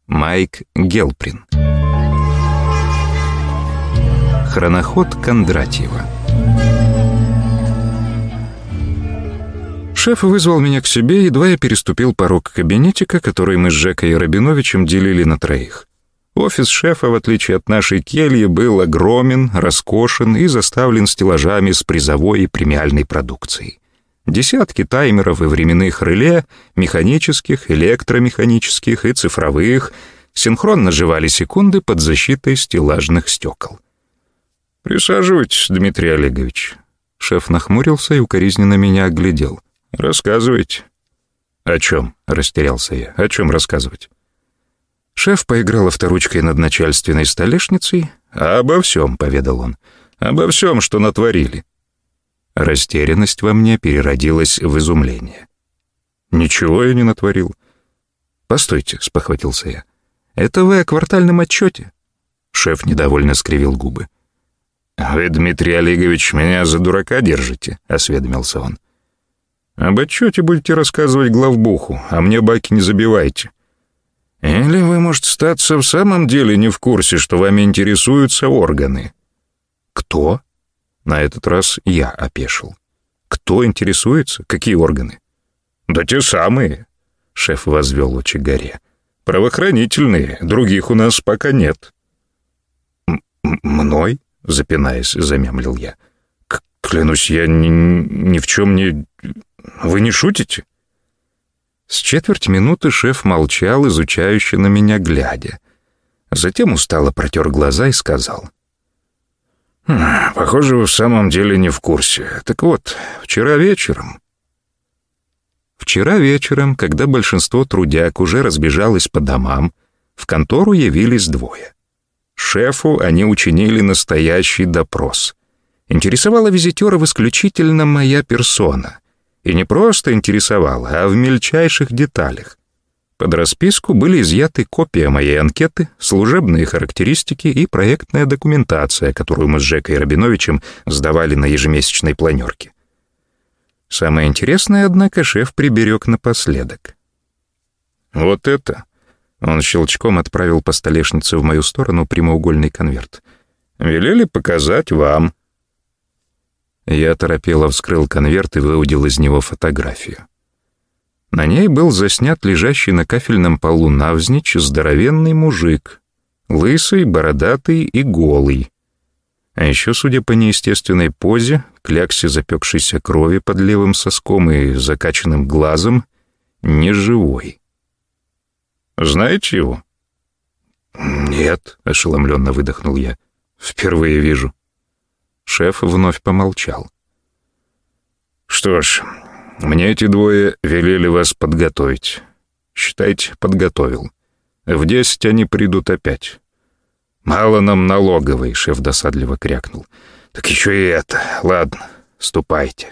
Майк Гелприн. Хроноход Кондратьева. Шеф вызвал меня к себе, едва я переступил порог кабинетика, который мы с Жекой Рабиновичем делили на троих. Офис шефа, в отличие от нашей кельи, был огромен, роскошен и заставлен стеллажами с призовой и премиальной продукцией. Десятки таймеров и временных реле, механических, электромеханических и цифровых, синхронно жевали секунды под защитой стеллажных стекол. «Присаживайтесь, Дмитрий Олегович». Шеф нахмурился и укоризненно меня оглядел. «Рассказывайте». «О чем?» — растерялся я. «О чем рассказывать?» Шеф поиграл авторучкой над начальственной столешницей. «Обо всем», — поведал он. «Обо всем, что натворили». Растерянность во мне переродилась в изумление. «Ничего я не натворил». «Постойте», — спохватился я. «Это вы о квартальном отчете?» Шеф недовольно скривил губы. «Вы, Дмитрий Олегович, меня за дурака держите», — осведомился он. «Об отчете будете рассказывать главбуху, а мне баки не забивайте. Или вы, может, статься в самом деле не в курсе, что вами интересуются органы». «Кто?» На этот раз я опешил. «Кто интересуется? Какие органы?» «Да те самые», — шеф возвел очи горе. «Правоохранительные, других у нас пока нет». «Мной?» — запинаясь, замямлил я. «Клянусь, я ни в чем не... Вы не шутите?» С четверть минуты шеф молчал, изучающе на меня глядя. Затем устало протер глаза и сказал: «Похоже, вы в самом деле не в курсе. Так вот, вчера вечером...» Вчера вечером, когда большинство трудяг уже разбежалось по домам, в контору явились двое. Шефу они учинили настоящий допрос. Интересовала визитера исключительно моя персона. И не просто интересовала, а в мельчайших деталях. Под расписку были изъяты копия моей анкеты, служебные характеристики и проектная документация, которую мы с Жекой Рабиновичем сдавали на ежемесячной планерке. Самое интересное, однако, шеф приберег напоследок. «Вот это...» — он щелчком отправил по столешнице в мою сторону прямоугольный конверт. «Велели показать вам». Я оторопело вскрыл конверт и выудил из него фотографию. На ней был заснят лежащий на кафельном полу навзничь здоровенный мужик, лысый, бородатый и голый. А еще, судя по неестественной позе, кляксе запекшейся крови под левым соском и закачанным глазом, неживой. «Знаете его?» «Нет», — ошеломленно выдохнул я. «Впервые вижу». Шеф вновь помолчал. «Что ж, мне эти двое велели вас подготовить. Считайте, подготовил. В 10 они придут опять. Мало нам налоговой», — шеф досадливо крякнул. «Так еще и это. Ладно, ступайте».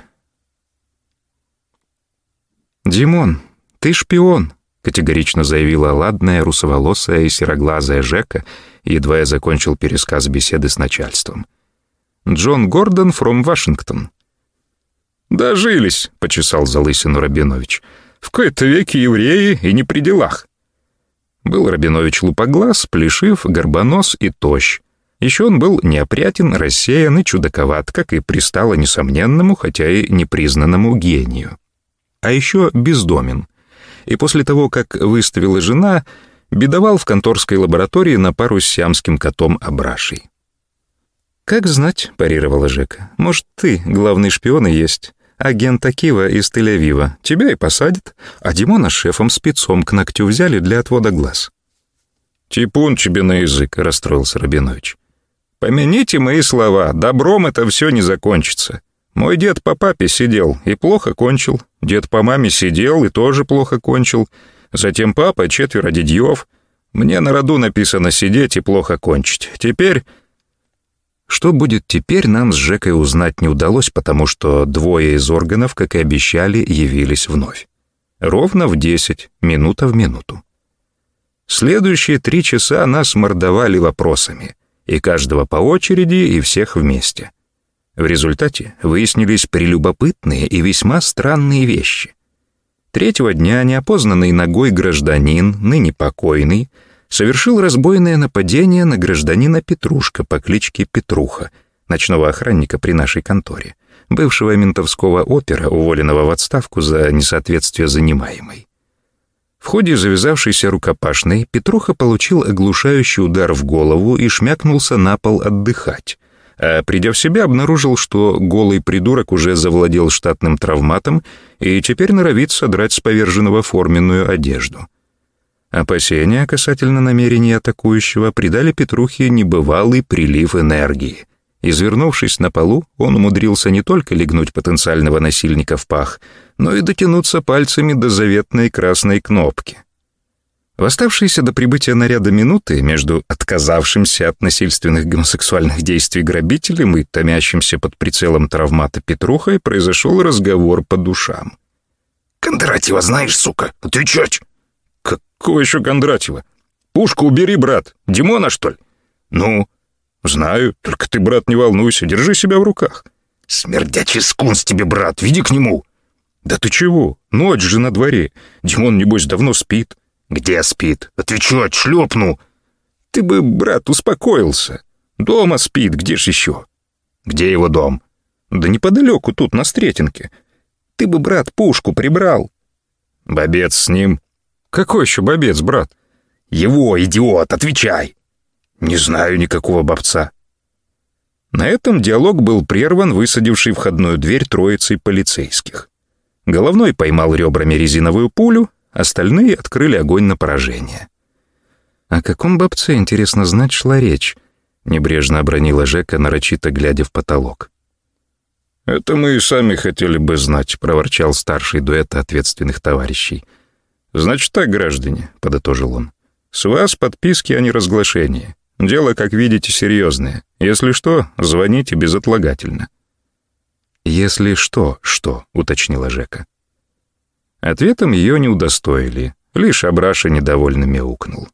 «Димон, ты шпион», — категорично заявила ладная, русоволосая и сероглазая Жека, едва я закончил пересказ беседы с начальством. «Джон Гордон from Вашингтон». «Дожились», — почесал залысину Рабинович. «В кои-то веки евреи и не при делах». Был Рабинович лупоглаз, плешив, горбонос и тощ. Еще он был неопрятен, рассеян и чудаковат, как и пристало несомненному, хотя и непризнанному гению. А еще бездомен. И после того, как выставила жена, бедовал в конторской лаборатории на пару с сиамским котом Абрашей. «Как знать», — парировала Жека. «Может, ты главный шпион и есть. Агент Акива из Тель-Авива. Тебя и посадят, а Димона шефом спецом к ногтю взяли для отвода глаз». «Типун тебе на язык», — расстроился Рабинович. «Помяните мои слова, добром это все не закончится. Мой дед по папе сидел и плохо кончил. Дед по маме сидел и тоже плохо кончил. Затем папа, 4 дядьев. Мне на роду написано сидеть и плохо кончить. Теперь...» Что будет теперь, нам с Жекой узнать не удалось, потому что двое из органов, как и обещали, явились вновь. Ровно в 10, минута в минуту. Следующие 3 часа нас мордовали вопросами, и каждого по очереди, и всех вместе. В результате выяснились прелюбопытные и весьма странные вещи. 3-го дня неопознанный ногой гражданин, ныне покойный, совершил разбойное нападение на гражданина Петрушка по кличке Петруха, ночного охранника при нашей конторе, бывшего ментовского опера, уволенного в отставку за несоответствие занимаемой. В ходе завязавшейся рукопашной Петруха получил оглушающий удар в голову и шмякнулся на пол отдыхать, а придя в себя, обнаружил, что голый придурок уже завладел штатным травматом и теперь норовит содрать с поверженного форменную одежду. Опасения касательно намерений атакующего придали Петрухе небывалый прилив энергии. Извернувшись на полу, он умудрился не только легнуть потенциального насильника в пах, но и дотянуться пальцами до заветной красной кнопки. В оставшиеся до прибытия наряда минуты между отказавшимся от насильственных гомосексуальных действий грабителем и томящимся под прицелом травмата Петрухой произошел разговор по душам. «Кондратьева знаешь, сука? Отвечать!» «Какого еще Кондратьева? Пушку убери, брат. Димона, что ли?» «Ну?» «Знаю, только ты, брат, не волнуйся, держи себя в руках». «Смердячий скунс тебе, брат, веди к нему». «Да ты чего? Ночь же на дворе. Димон, небось, давно спит». «Где спит? Отвечать, шлепну». «Ты бы, брат, успокоился. Дома спит, где ж еще?» «Где его дом?» «Да неподалеку, тут, на Стретенке. Ты бы, брат, пушку прибрал». «Бобец с ним». «Какой еще бобец, брат?» «Его, идиот, отвечай». «Не знаю никакого бобца». На этом диалог был прерван высадившей входную дверь троицей полицейских. Головной поймал ребрами резиновую пулю, остальные открыли огонь на поражение. «О каком бобце, интересно знать, шла речь?» — небрежно обронила Жека, нарочито глядя в потолок. «Это мы и сами хотели бы знать», — проворчал старший дуэта ответственных товарищей. «Значит так, граждане», — подытожил он, — «с вас подписки о неразглашении. Дело, как видите, серьезное. Если что, звоните безотлагательно». «Если что?» — уточнила Жека. Ответом ее не удостоили, лишь Абраша недовольно мяукнул.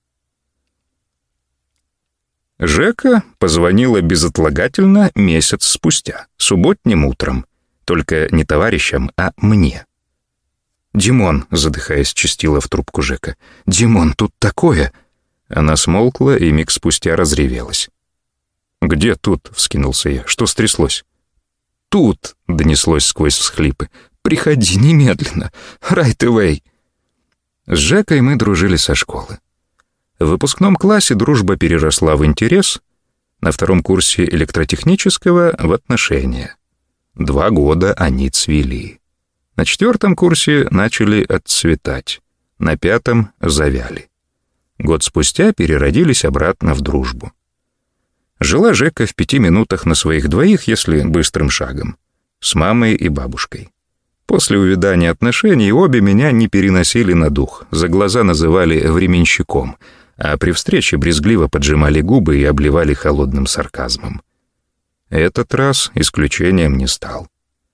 Жека позвонила безотлагательно месяц спустя, субботним утром. Только не товарищам, а мне. «Димон», — задыхаясь, чистила в трубку Жека, — «Димон, тут такое...» Она смолкла и миг спустя разревелась. «Где тут?» — вскинулся я. «Что стряслось?» «Тут!» — донеслось сквозь всхлипы. «Приходи немедленно! Right away!» С Жекой мы дружили со школы. В выпускном классе дружба переросла в интерес, на втором курсе электротехнического — в отношения. 2 года они цвели. На 4 курсе начали отцветать, на 5 завяли. Год спустя переродились обратно в дружбу. Жила Жека в 5 минутах на своих двоих, если быстрым шагом, с мамой и бабушкой. После увядания отношений обе меня не переносили на дух, за глаза называли временщиком, а при встрече брезгливо поджимали губы и обливали холодным сарказмом. Этот раз исключением не стал.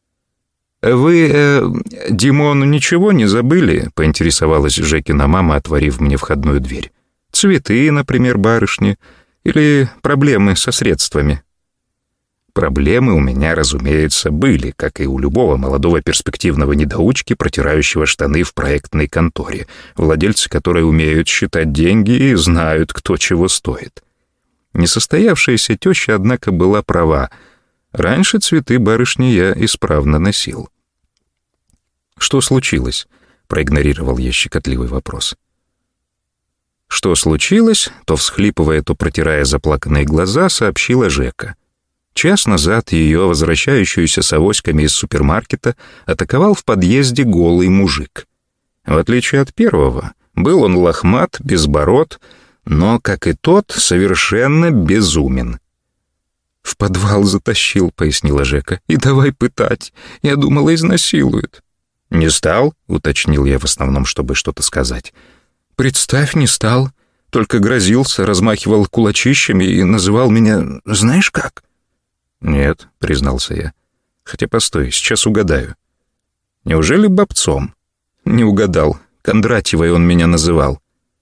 «Вы, Димону, ничего не забыли?» — поинтересовалась Жекина мама, отворив мне входную дверь. «Цветы, например, барышни, или проблемы со средствами?» Проблемы у меня, разумеется, были, как и у любого молодого перспективного недоучки, протирающего штаны в проектной конторе, владельцы которой умеют считать деньги и знают, кто чего стоит. Несостоявшаяся теща, однако, была права. Раньше цветы барышни я исправно носил. «Что случилось?» — проигнорировал я щекотливый вопрос. Что случилось, то, всхлипывая, то протирая заплаканные глаза, сообщила Жека. Час назад ее, возвращающуюся с авоськами из супермаркета, атаковал в подъезде голый мужик. В отличие от первого, был он лохмат, безбород, но, как и тот, совершенно безумен. «В подвал затащил», — пояснила Жека, — «и давай пытать. Я думала, изнасилуют». «Не стал?» — уточнил я в основном, чтобы что-то сказать. «Представь, не стал. Только грозился, размахивал кулачищами и называл меня знаешь как?» «Нет», — признался я. «Хотя постой, сейчас угадаю. Неужели бобцом?» «Не угадал. Кондратьевой он меня называл».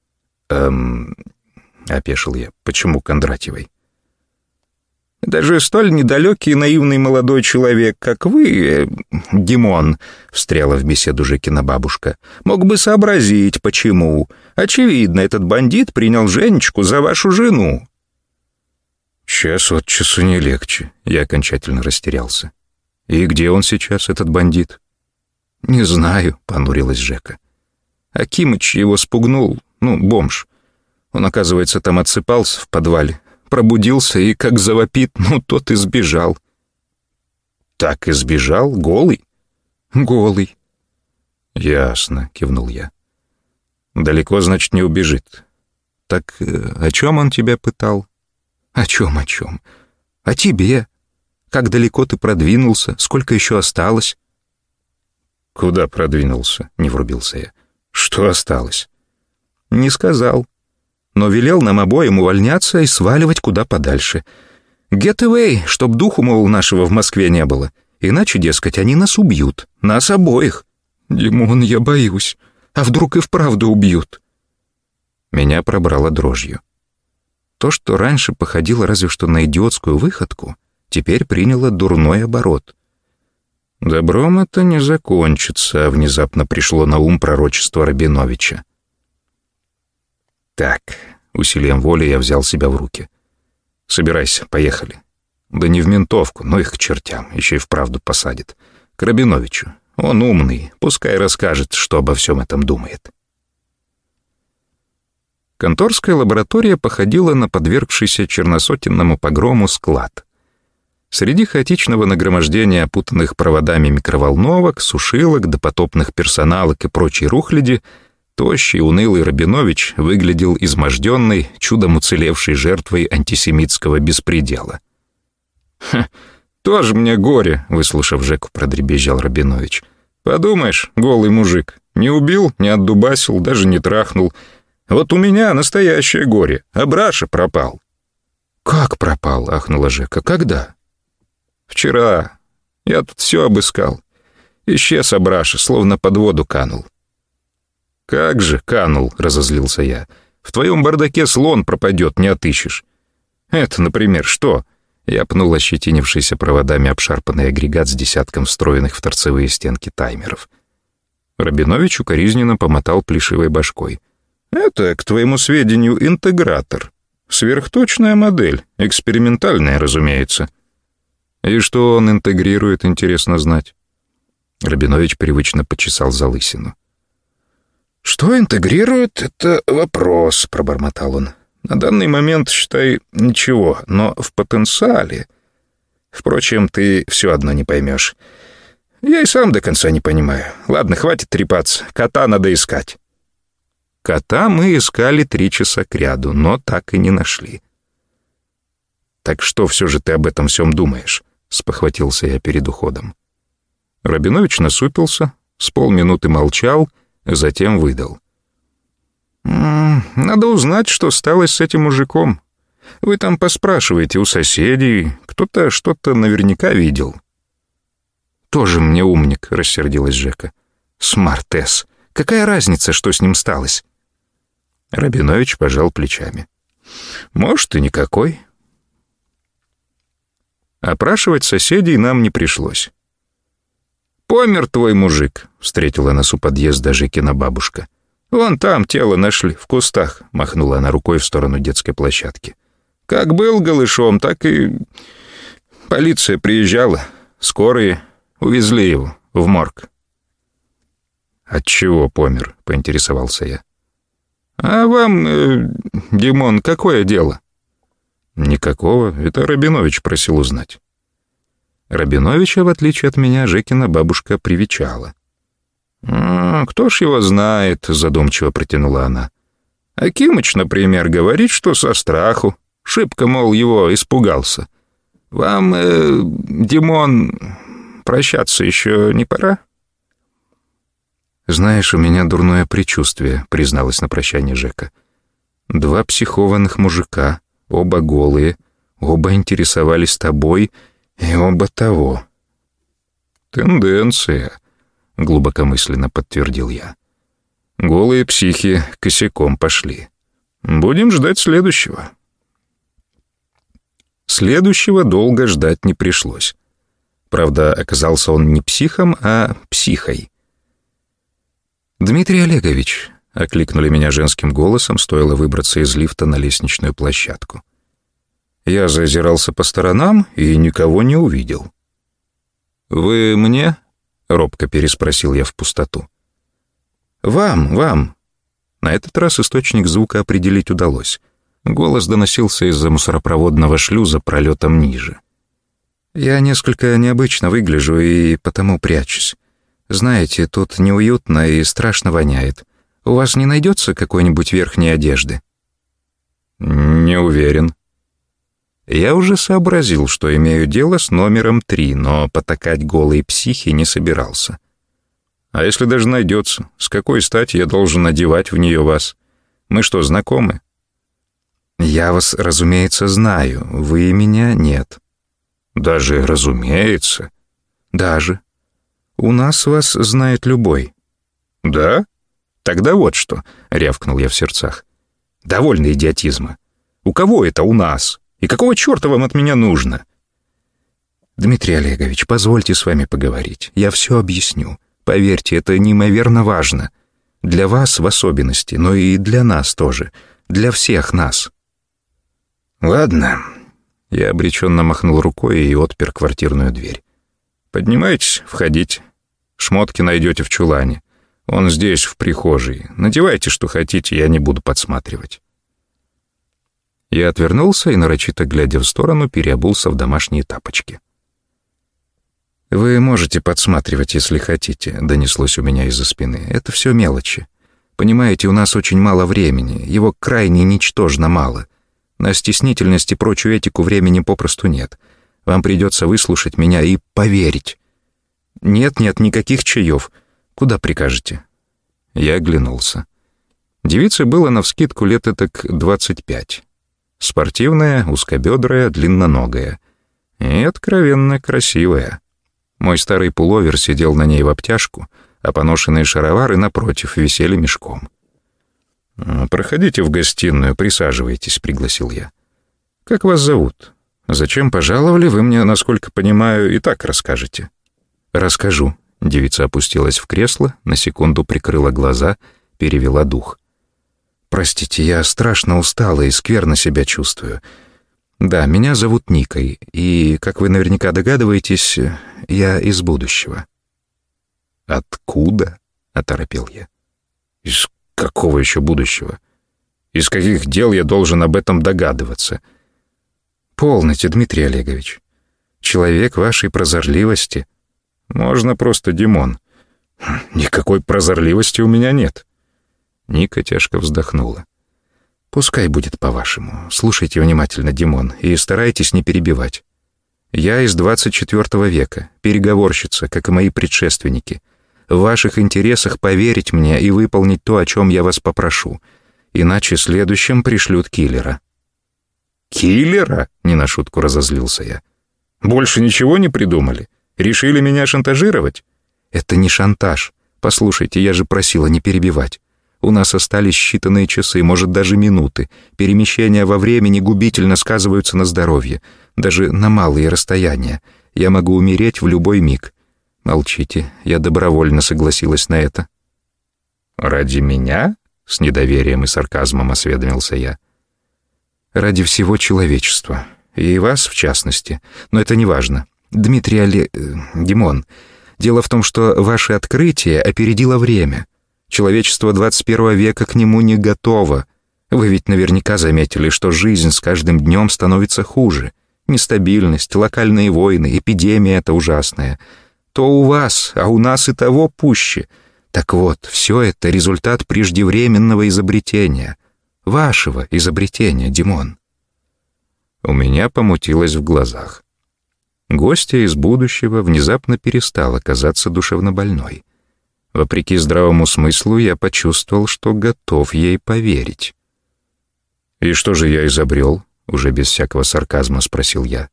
Опешил я. «Почему Кондратьевой?» «Даже столь недалекий и наивный молодой человек, как вы, Димон», — встряла в беседу Жекина бабушка, «мог бы сообразить, почему. Очевидно, этот бандит принял Женечку за вашу жену». Час от часу не легче. Я окончательно растерялся. «И где он сейчас, этот бандит?» «Не знаю», — понурилась Жека. Акимыч его спугнул, бомж. Он, оказывается, там отсыпался в подвале. Пробудился и, как завопит, тот и сбежал». «Так и сбежал? Голый?» «Голый». «Ясно», — кивнул я. «Далеко, значит, не убежит. Так о чем он тебя пытал?» «О чем? О тебе. Как далеко ты продвинулся? Сколько еще осталось?» «Куда продвинулся?» — не врубился я. «Что осталось?» «Не сказал. Но велел нам обоим увольняться и сваливать куда подальше. Get away, чтоб духу, мол, нашего в Москве не было. Иначе, дескать, они нас убьют. Нас обоих». «Димон, я боюсь. А вдруг и вправду убьют?» Меня пробрало дрожью. То, что раньше походило разве что на идиотскую выходку, теперь приняло дурной оборот. Добром это не закончится, внезапно пришло на ум пророчество Рабиновича. «Так», — усилием воли я взял себя в руки. «Собирайся, поехали. Да не в ментовку, но их к чертям, еще и вправду посадят. К Рабиновичу. Он умный, пускай расскажет, что обо всем этом думает». Конторская лаборатория походила на подвергшийся черносотенному погрому склад. Среди хаотичного нагромождения опутанных проводами микроволновок, сушилок, допотопных персоналок и прочей рухляди тощий, унылый Рабинович выглядел изможденной, чудом уцелевшей жертвой антисемитского беспредела. «Тоже мне горе», — выслушав Жеку, продребезжал Рабинович. «Подумаешь, голый мужик, не убил, не отдубасил, даже не трахнул. Вот у меня настоящее горе, а Браша пропал». «Как пропал?» — ахнула Жека. «Когда?» «Вчера. Я тут все обыскал. Исчез Абраша, словно под воду канул». «Как же канул?» — разозлился я. «В твоем бардаке слон пропадет, не отыщешь. Это, например, что?» Я пнул ощетинившийся проводами обшарпанный агрегат с десятком встроенных в торцевые стенки таймеров. Рабинович укоризненно помотал плешивой башкой. «Это, к твоему сведению, интегратор. Сверхточная модель, экспериментальная, разумеется». «И что он интегрирует, интересно знать?» Рабинович привычно почесал залысину. «Что интегрирует, это вопрос», — пробормотал он. «На данный момент, считай, ничего, но в потенциале. Впрочем, ты все одно не поймешь. Я и сам до конца не понимаю. Ладно, хватит трепаться, кота надо искать». Кота мы искали 3 часа кряду, но так и не нашли. «Так что все же ты об этом всем думаешь?» — спохватился я перед уходом. Рабинович насупился, с полминуты молчал, затем выдал. «Надо узнать, что стало с этим мужиком. Вы там поспрашиваете у соседей, кто-то что-то наверняка видел». «Тоже мне умник», — рассердилась Жека. «Смарт-эс. Какая разница, что с ним сталось?» Рабинович пожал плечами. «Может, и никакой». Опрашивать соседей нам не пришлось. «Помер твой мужик», — встретила нас у подъезда Жекина бабушка. «Вон там тело нашли, в кустах», — махнула она рукой в сторону детской площадки. «Как был голышом, так и полиция приезжала. Скорые увезли его в морг». «От чего помер?» — поинтересовался я. «А вам, Димон, какое дело?» «Никакого. Это Рабинович просил узнать». Рабиновича, в отличие от меня, Жекина бабушка привечала. «Кто ж его знает?» — задумчиво протянула она. «Акимыч, например, говорит, что со страху. Шибко, мол, его испугался. Вам, Димон, прощаться еще не пора?» «Знаешь, у меня дурное предчувствие», — призналась на прощание Жека. 2 психованных мужика, оба голые, оба интересовались тобой и оба того». «Тенденция», — глубокомысленно подтвердил я. «Голые психи косяком пошли. Будем ждать следующего». Следующего долго ждать не пришлось. Правда, оказался он не психом, а психой. «Дмитрий Олегович, Окликнули меня женским голосом, стоило выбраться из лифта на лестничную площадку. Я зазирался по сторонам и никого не увидел. «Вы мне?» — робко переспросил я в пустоту. «Вам». На этот раз источник звука определить удалось. Голос доносился из-за мусоропроводного шлюза пролетом ниже. «Я несколько необычно выгляжу и потому прячусь. Знаете, тут неуютно и страшно воняет. У вас не найдется какой-нибудь верхней одежды?» «Не уверен». Я уже сообразил, что имею дело с номером 3, но потакать голой психи не собирался. «А если даже найдется, с какой стати я должен надевать в нее вас? Мы что, знакомы?» «Я вас, разумеется, знаю, вы меня нет». «Даже разумеется?» «Даже. У нас вас знает любой». «Да? Тогда вот что», — рявкнул я в сердцах. «Довольно идиотизма. У кого это у нас? И какого черта вам от меня нужно?» «Дмитрий Олегович, позвольте с вами поговорить. Я все объясню. Поверьте, это неимоверно важно. Для вас в особенности, но и для нас тоже. Для всех нас». «Ладно». Я обреченно махнул рукой и отпер квартирную дверь. «Поднимайтесь, входите. Шмотки найдете в чулане. Он здесь, в прихожей. Надевайте, что хотите, я не буду подсматривать». Я отвернулся и, нарочито глядя в сторону, переобулся в домашние тапочки. «Вы можете подсматривать, если хотите», — донеслось у меня из-за спины. «Это все мелочи. Понимаете, у нас очень мало времени, его крайне ничтожно мало. На стеснительность и прочую этику времени попросту нет. Вам придется выслушать меня и поверить. Нет, никаких чаев. Куда прикажете?» Я оглянулся. Девице было навскидку лет этак 25. Спортивная, узкобедрая, длинноногая. И откровенно красивая. Мой старый пуловер сидел на ней в обтяжку, а поношенные шаровары, напротив, висели мешком. «Проходите в гостиную, присаживайтесь», — пригласил я. «Как вас зовут? Зачем пожаловали, вы мне, насколько понимаю, и так расскажете». «Расскажу». Девица опустилась в кресло, на секунду прикрыла глаза, перевела дух. «Простите, я страшно устала и скверно себя чувствую. Да, меня зовут Никой, и, как вы наверняка догадываетесь, я из будущего». «Откуда?» — оторопел я. «Из какого еще будущего? Из каких дел я должен об этом догадываться?» «Полноте, Дмитрий Олегович. Человек вашей прозорливости...» «Можно просто Димон. Никакой прозорливости у меня нет». Ника тяжко вздохнула. «Пускай будет по-вашему. Слушайте внимательно, Димон, и старайтесь не перебивать. Я из 24 века, переговорщица, как и мои предшественники. В ваших интересах поверить мне и выполнить то, о чем я вас попрошу. Иначе следующим пришлют киллера». «Киллера?» — не на шутку разозлился я. «Больше ничего не придумали? Решили меня шантажировать?» «Это не шантаж. Послушайте, я же просила не перебивать. У нас остались считанные часы, может, даже минуты. Перемещения во времени губительно сказываются на здоровье, даже на малые расстояния. Я могу умереть в любой миг. Молчите, я добровольно согласилась на это». «Ради меня?» — с недоверием и сарказмом осведомился я. «Ради всего человечества. И вас, в частности. Но это не важно. Дмитрий Димон, дело в том, что ваше открытие опередило время. Человечество 21 века к нему не готово. Вы ведь наверняка заметили, что жизнь с каждым днем становится хуже. Нестабильность, локальные войны, эпидемия эта ужасная. То у вас, а у нас и того пуще. Так вот, все это результат преждевременного изобретения. Вашего изобретения, Димон». У меня помутилось в глазах. Гостья из будущего внезапно перестала казаться душевнобольной. Вопреки здравому смыслу, я почувствовал, что готов ей поверить. «И что же я изобрел?» — уже без всякого сарказма спросил я.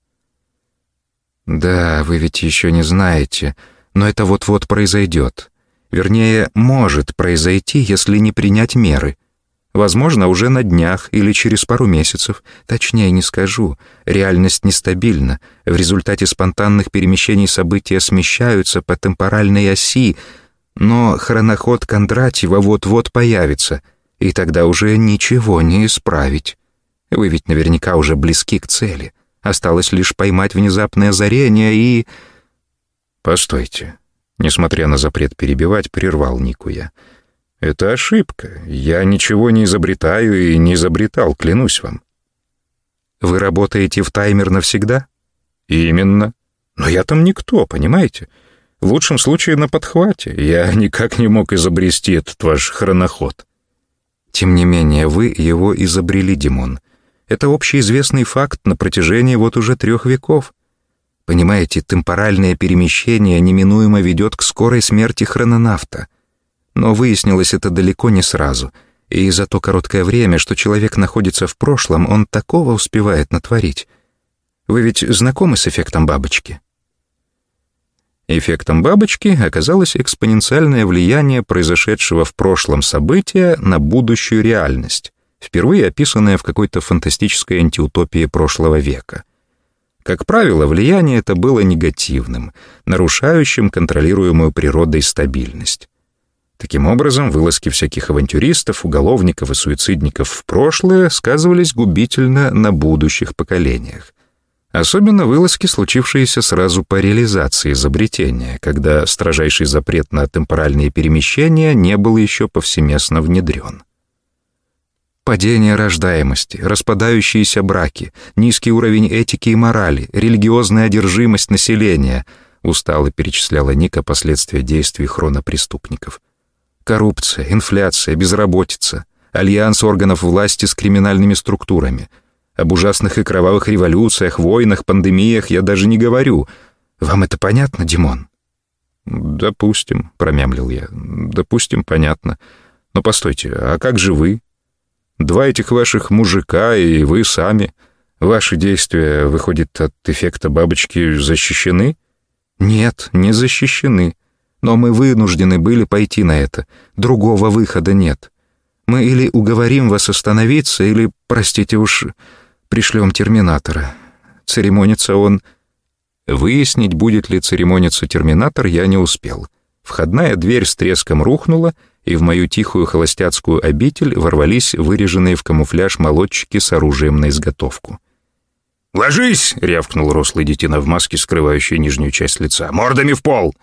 «Да, вы ведь еще не знаете, но это вот-вот произойдет. Вернее, может произойти, если не принять меры. Возможно, уже на днях или через пару месяцев. Точнее не скажу. Реальность нестабильна. В результате спонтанных перемещений события смещаются по темпоральной оси. Но хроноход Кондратьева вот-вот появится, и тогда уже ничего не исправить. Вы ведь наверняка уже близки к цели. Осталось лишь поймать внезапное озарение и... Постойте. Несмотря на запрет перебивать, прервал Нику я. Это ошибка. Я ничего не изобретаю и не изобретал, клянусь вам. Вы работаете в таймер навсегда? Именно. Но я там никто, понимаете? В лучшем случае на подхвате. Я никак не мог изобрести этот ваш хроноход. Тем не менее, вы его изобрели, Димон. Это общеизвестный факт на протяжении вот уже 3 веков. Понимаете, темпоральное перемещение неминуемо ведет к скорой смерти хрононавта. Но выяснилось это далеко не сразу, и за то короткое время, что человек находится в прошлом, он такого успевает натворить. Вы ведь знакомы с эффектом бабочки? Эффектом бабочки оказалось экспоненциальное влияние произошедшего в прошлом события на будущую реальность, впервые описанное в какой-то фантастической антиутопии прошлого века. Как правило, влияние это было негативным, нарушающим контролируемую природой стабильность. Таким образом, вылазки всяких авантюристов, уголовников и суицидников в прошлое сказывались губительно на будущих поколениях. Особенно вылазки, случившиеся сразу по реализации изобретения, когда строжайший запрет на темпоральные перемещения не был еще повсеместно внедрен. Падение рождаемости, распадающиеся браки, низкий уровень этики и морали, религиозная одержимость населения — устало перечисляла Ника последствия действий хронопреступников. Коррупция, инфляция, безработица, альянс органов власти с криминальными структурами. Об ужасных и кровавых революциях, войнах, пандемиях я даже не говорю. Вам это понятно, Димон? «Допустим», — промямлил я. «Допустим, понятно. Но постойте, а как же вы? 2 этих ваших мужика и вы сами. Ваши действия, выходит, от эффекта бабочки защищены?» «Нет, не защищены. Но мы вынуждены были пойти на это. Другого выхода нет. Мы или уговорим вас остановиться, или, простите уж, пришлем терминатора. Церемониться он...» Выяснить, будет ли церемониться терминатор, я не успел. Входная дверь с треском рухнула, и в мою тихую холостяцкую обитель ворвались выреженные в камуфляж молодчики с оружием на изготовку. «Ложись!» — рявкнул рослый детина в маске, скрывающей нижнюю часть лица. «Мордами в пол!»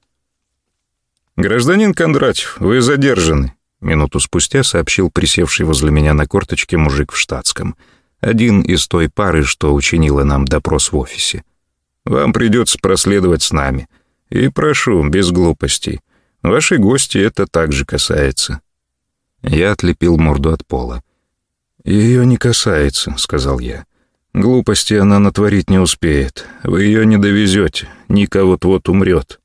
«Гражданин Кондратьев, вы задержаны», — минуту спустя сообщил присевший возле меня на корточке мужик в штатском. Один из той пары, что учинила нам допрос в офисе. «Вам придется проследовать с нами. И прошу, без глупостей. Ваши гости это также касается». Я отлепил морду от пола. «Ее не касается», — сказал я. «Глупости она натворить не успеет. Вы ее не довезете. Ника вот-вот умрет».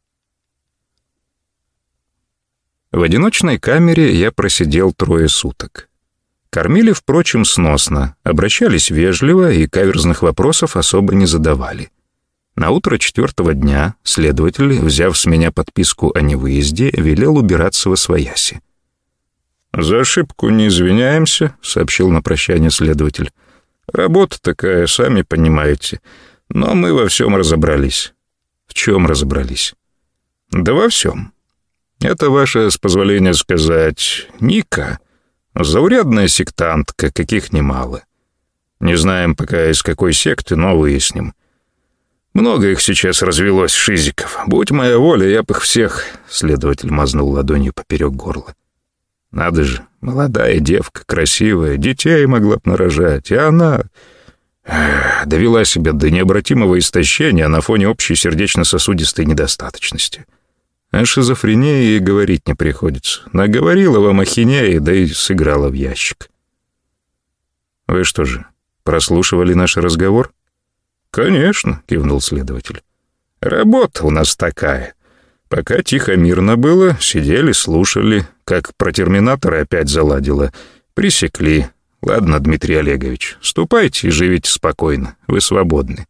В одиночной камере я просидел 3 суток. Кормили, впрочем, сносно, обращались вежливо и каверзных вопросов особо не задавали. Наутро 4-го дня следователь, взяв с меня подписку о невыезде, велел убираться восвояси. «За ошибку не извиняемся», — сообщил на прощание следователь. «Работа такая, сами понимаете. Но мы во всем разобрались». «В чем разобрались?» «Да во всем. Это ваша, с позволения сказать, Ника, заурядная сектантка, каких немало. Не знаем пока из какой секты, но выясним. Много их сейчас развелось, шизиков. Будь моя воля, я бы их всех...» Следователь мазнул ладонью поперек горла. «Надо же, молодая девка, красивая, детей могла б нарожать, и она довела себя до необратимого истощения на фоне общей сердечно-сосудистой недостаточности. О шизофрении и говорить не приходится. Наговорила вам ахинеи, да и сыграла в ящик». «Вы что же, прослушивали наш разговор?» «Конечно», — кивнул следователь. «Работа у нас такая. Пока тихо-мирно было, сидели, слушали, как про терминатора опять заладило. Пресекли. Ладно, Дмитрий Олегович, ступайте и живите спокойно, вы свободны».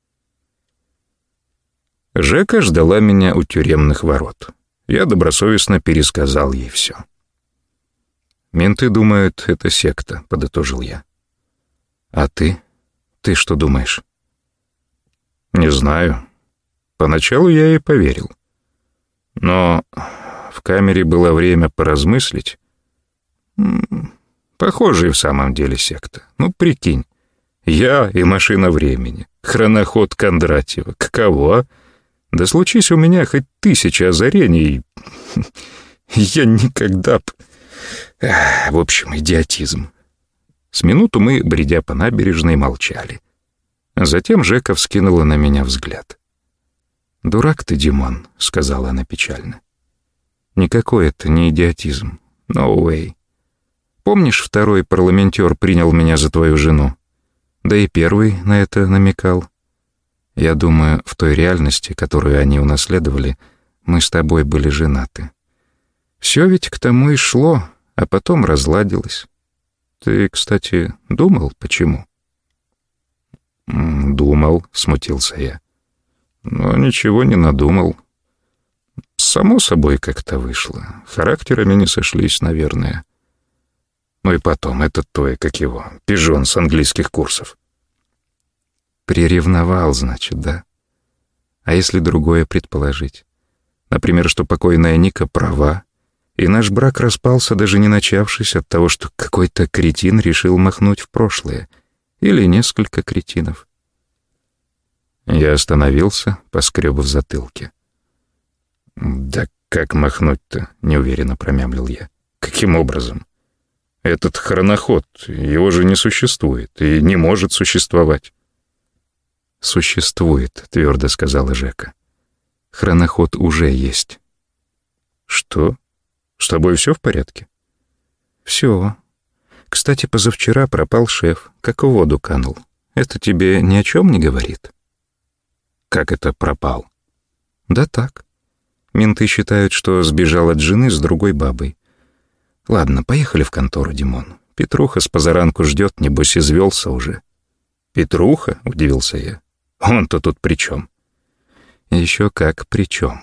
Жека ждала меня у тюремных ворот. Я добросовестно пересказал ей все. «Менты думают, это секта», — подытожил я. «А ты? Ты что думаешь?» «Не знаю. Поначалу я ей поверил. Но в камере было время поразмыслить. Похожая в самом деле секта. Ну, прикинь, я и машина времени, хроноход Кондратьева. Каково? Да случись у меня хоть 1000 озарений, я никогда б... В общем, идиотизм. С минуту мы, бредя по набережной, молчали. Затем Жека вскинула на меня взгляд. «Дурак ты, Димон», — сказала она печально. «Никакой это не идиотизм. No way. Помнишь, второй парламентер принял меня за твою жену? Да и первый на это намекал. Я думаю, в той реальности, которую они унаследовали, мы с тобой были женаты. Все ведь к тому и шло, а потом разладилось. Ты, кстати, думал, почему?» «Думал», — смутился я. «Но ничего не надумал. Само собой как-то вышло. Характерами не сошлись, наверное. Ну и потом, этот твой, как его, пижон с английских курсов». «Приревновал, значит, да? А если другое предположить? Например, что покойная Ника права, и наш брак распался, даже не начавшись, от того, что какой-то кретин решил махнуть в прошлое. Или несколько кретинов». Я остановился, поскреб в затылке. «Да как махнуть-то?» — неуверенно промямлил я. «Каким образом? Этот хроноход, его же не существует и не может существовать». «Существует», — твердо сказала Жека. «Хроноход уже есть». «Что? С тобой все в порядке?» «Все. Кстати, позавчера пропал шеф, как в воду канул. Это тебе ни о чем не говорит?» «Как это пропал?» «Да так. Менты считают, что сбежал от жены с другой бабой. Ладно, поехали в контору, Димон. Петруха с позаранку ждет, небось, извелся уже». «Петруха?» — удивился я. «Он-то тут при чем?» «Еще как при чем».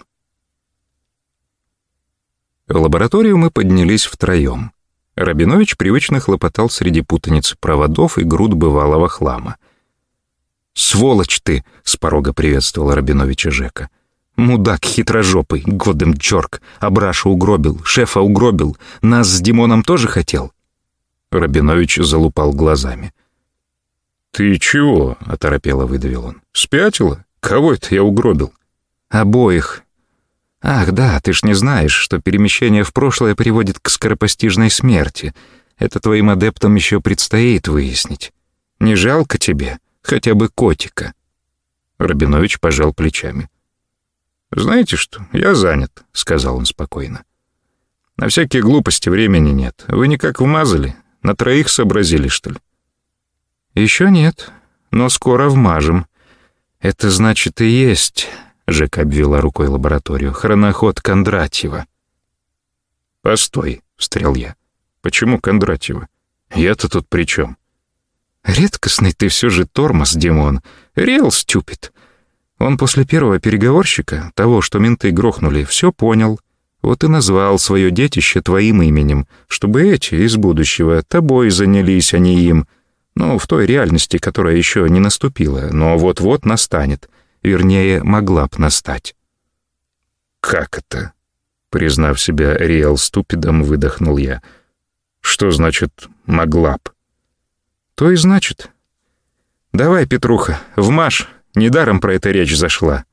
В лабораторию мы поднялись втроем. Рабинович привычно хлопотал среди путаницы проводов и груд бывалого хлама. «Сволочь ты!» — с порога приветствовал Рабиновича Жека. «Мудак хитрожопый, годом джорк, Абраша угробил, шефа угробил, нас с Димоном тоже хотел?» Рабинович залупал глазами. «Ты чего?» — оторопело выдавил он. «Спятила? Кого это я угробил?» «Обоих. Ах, да, ты ж не знаешь, что перемещение в прошлое приводит к скоропостижной смерти. Это твоим адептам еще предстоит выяснить. Не жалко тебе хотя бы котика?» Рабинович пожал плечами. «Знаете что, я занят», — сказал он спокойно. «На всякие глупости времени нет. Вы никак вмазали? На 3 сообразили, что ли?» «Еще нет, но скоро вмажем. Это значит и есть», — Жека обвела рукой лабораторию, «хроноход Кондратьева». «Постой», — встрял я. «Почему Кондратьева? Я-то тут при чем?» «Редкостный ты все же тормоз, Димон. Реал стюпид. Он после первого переговорщика, того, что менты грохнули, все понял. Вот и назвал свое детище твоим именем, чтобы эти из будущего тобой занялись, а не им. Ну, в той реальности, которая еще не наступила, но вот-вот настанет. Вернее, могла б настать». «Как это?» Признав себя реал ступидом, выдохнул я. «Что значит «могла б»?» «То и значит. Давай, Петруха, вмажь, недаром про это речь зашла».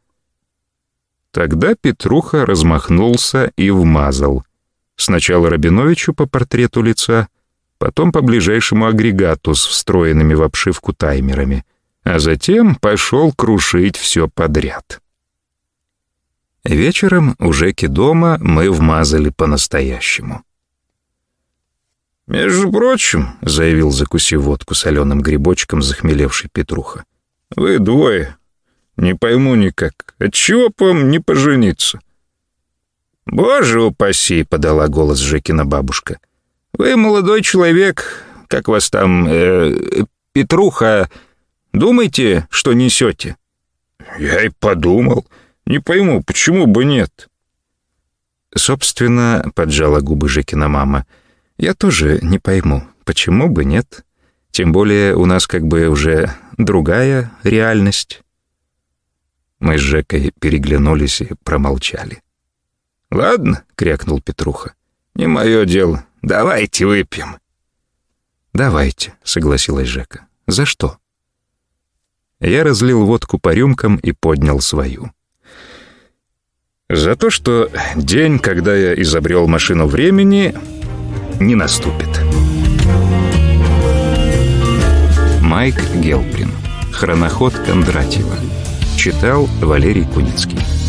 Тогда Петруха размахнулся и вмазал. Сначала Рабиновичу по портрету лица, потом по ближайшему агрегату с встроенными в обшивку таймерами, а затем пошел крушить все подряд. Вечером у Жеки дома мы вмазали по-настоящему. «Между прочим», — заявил, закусив водку соленым грибочком захмелевший Петруха, «вы двое. Не пойму никак, отчего б вам не пожениться?» «Боже упаси», — подала голос Жекина бабушка. «Вы, молодой человек, как вас там, Петруха, думаете, что несете?» «Я и подумал. Не пойму, почему бы нет?» «Собственно, — поджала губы Жекина мама, — я тоже не пойму, почему бы нет. Тем более у нас как бы уже другая реальность». Мы с Жекой переглянулись и промолчали. «Ладно», — крякнул Петруха, — «не мое дело. Давайте выпьем». «Давайте», — согласилась Жека. «За что?» Я разлил водку по рюмкам и поднял свою. «За то, что день, когда я изобрел машину времени, не наступит». Майк Гелприн. Хроноход Кондратьева. Читал Валерий Куницкий.